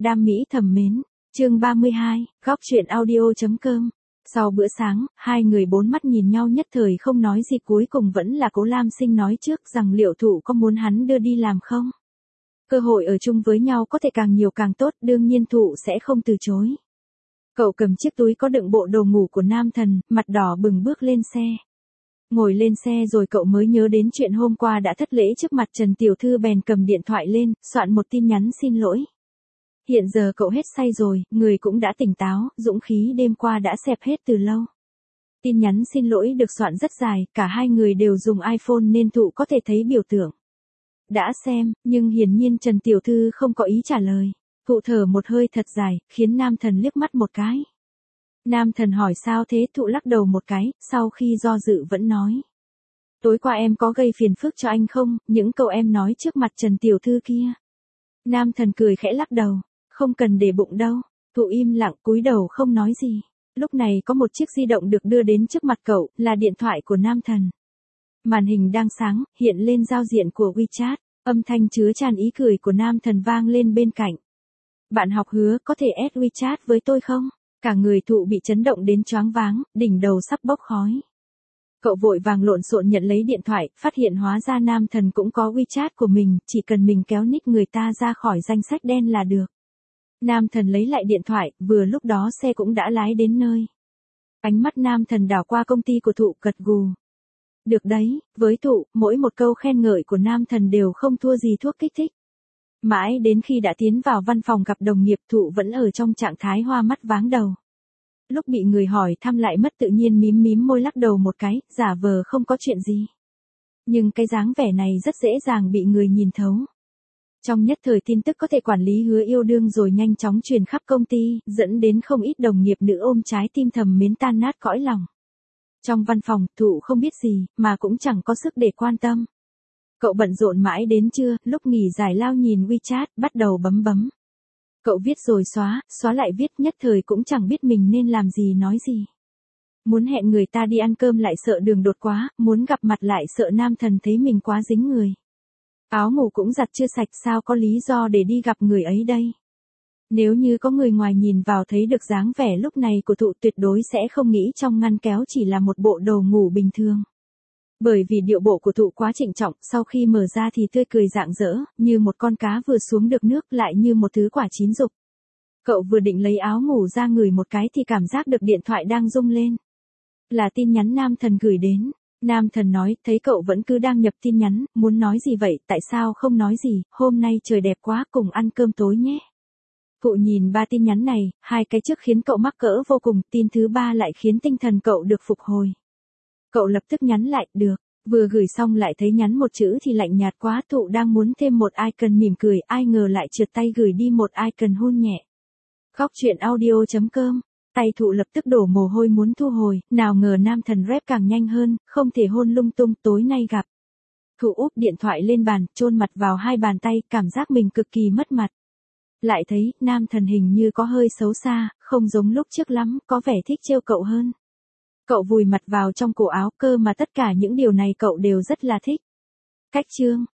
đam mỹ thầm mến. Chương 32, góc truyện audio.com. Sau bữa sáng, hai người bốn mắt nhìn nhau nhất thời không nói gì, cuối cùng vẫn là Cố Lam Sinh nói trước rằng liệu Thụ có muốn hắn đưa đi làm không? Cơ hội ở chung với nhau có thể càng nhiều càng tốt, đương nhiên Thụ sẽ không từ chối. Cậu cầm chiếc túi có đựng bộ đồ ngủ của Nam Thần, mặt đỏ bừng bước lên xe. Ngồi lên xe rồi cậu mới nhớ đến chuyện hôm qua đã thất lễ trước mặt Trần Tiểu Thư, bèn cầm điện thoại lên, soạn một tin nhắn xin lỗi. Hiện giờ cậu hết say rồi, người cũng đã tỉnh táo, dũng khí đêm qua đã xẹp hết từ lâu. Tin nhắn xin lỗi được soạn rất dài, cả hai người đều dùng iPhone nên Thụ có thể thấy biểu tượng. Đã xem, nhưng hiển nhiên Trần Tiểu Thư không có ý trả lời. Thụ thở một hơi thật dài, khiến Nam Thần liếc mắt một cái. Nam Thần hỏi sao thế, Thụ lắc đầu một cái, sau khi do dự vẫn nói. Tối qua em có gây phiền phức cho anh không, những câu em nói trước mặt Trần Tiểu Thư kia. Nam Thần cười khẽ lắc đầu, không cần để bụng đâu. Thụ im lặng cúi đầu không nói gì. Lúc này có một chiếc di động được đưa đến trước mặt cậu, là điện thoại của Nam Thần. Màn hình đang sáng, hiện lên giao diện của WeChat, âm thanh chứa tràn ý cười của Nam Thần vang lên bên cạnh. Bạn học Hứa, có thể add WeChat với tôi không? Cả người Thụ bị chấn động đến choáng váng, đỉnh đầu sắp bốc khói. Cậu vội vàng lộn xộn nhận lấy điện thoại, phát hiện hóa ra Nam Thần cũng có WeChat của mình, chỉ cần mình kéo nick người ta ra khỏi danh sách đen là được. Nam Thần lấy lại điện thoại, vừa lúc đó xe cũng đã lái đến nơi. Ánh mắt Nam Thần đảo qua công ty của Thụ, gật gù. Được đấy, với Thụ, mỗi một câu khen ngợi của Nam Thần đều không thua gì thuốc kích thích. Mãi đến khi đã tiến vào văn phòng gặp đồng nghiệp, Thụ vẫn ở trong trạng thái hoa mắt váng đầu. Lúc bị người hỏi thăm lại mất tự nhiên mím mím môi lắc đầu một cái, giả vờ không có chuyện gì. Nhưng cái dáng vẻ này rất dễ dàng bị người nhìn thấu. Trong nhất thời tin tức có thể quản lý Hứa yêu đương rồi nhanh chóng truyền khắp công ty, dẫn đến không ít đồng nghiệp nữ ôm trái tim thầm mến tan nát cõi lòng. Trong văn phòng, Thụ không biết gì, mà cũng chẳng có sức để quan tâm. Cậu bận rộn mãi đến trưa, lúc nghỉ giải lao nhìn WeChat, bắt đầu bấm. Cậu viết rồi xóa lại viết, nhất thời cũng chẳng biết mình nên làm gì nói gì. Muốn hẹn người ta đi ăn cơm lại sợ đường đột quá, muốn gặp mặt lại sợ Nam Thần thấy mình quá dính người. Áo ngủ cũng giặt chưa sạch, sao có lý do để đi gặp người ấy đây. Nếu như có người ngoài nhìn vào thấy được dáng vẻ lúc này của Thụ, tuyệt đối sẽ không nghĩ trong ngăn kéo chỉ là một bộ đồ ngủ bình thường. Bởi vì điệu bộ của Thụ quá trịnh trọng, sau khi mở ra thì tươi cười rạng rỡ, như một con cá vừa xuống được nước, lại như một thứ quả chín rục. Cậu vừa định lấy áo ngủ ra ngửi một cái thì cảm giác được điện thoại đang rung lên. Là tin nhắn Nam Thần gửi đến. Nam Thần nói, thấy cậu vẫn cứ đang nhập tin nhắn, muốn nói gì vậy, tại sao không nói gì, hôm nay trời đẹp quá, cùng ăn cơm tối nhé. Thụ nhìn ba tin nhắn này, hai cái trước khiến cậu mắc cỡ vô cùng, tin thứ ba lại khiến tinh thần cậu được phục hồi. Cậu lập tức nhắn lại, được, vừa gửi xong lại thấy nhắn một chữ thì lạnh nhạt quá. Thụ đang muốn thêm một icon mỉm cười, ai ngờ lại trượt tay gửi đi một icon hôn nhẹ. Góc truyện audio.com. Tay Thụ lập tức đổ mồ hôi muốn thu hồi, nào ngờ Nam Thần rep càng nhanh hơn, không thể hôn lung tung, tối nay gặp. Thụ úp điện thoại lên bàn, chôn mặt vào hai bàn tay, cảm giác mình cực kỳ mất mặt. Lại thấy, Nam Thần hình như có hơi xấu xa, không giống lúc trước lắm, có vẻ thích trêu cậu hơn. Cậu vùi mặt vào trong cổ áo, cơ mà tất cả những điều này cậu đều rất là thích. Cách chương.